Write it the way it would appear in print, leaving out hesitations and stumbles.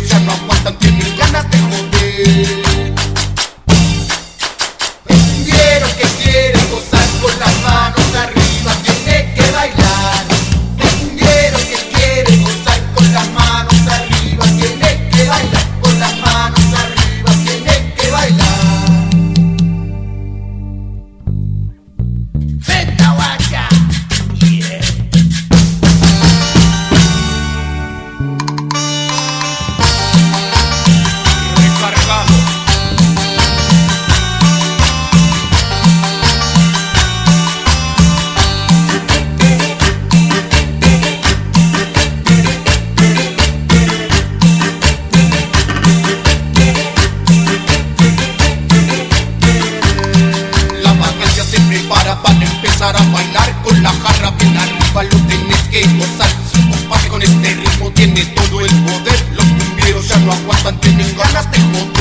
cumbieros ya no aguantan, tienen ganas de joder. El cumbiero que quiere gozar con las manos arriba tiene que bailar. El cumbiero que quiere gozar con las manos arriba tiene que bailar. Con las manos arriba tiene que bailar. Venta guacha, yeah. Recargado. Para empezar a bailar con la jarra bien arriba, lo tenés que gozar. Compadre, con este ritmo tiene todo el poder. Los cumbieros ya no aguantan, tienen ganas de joder.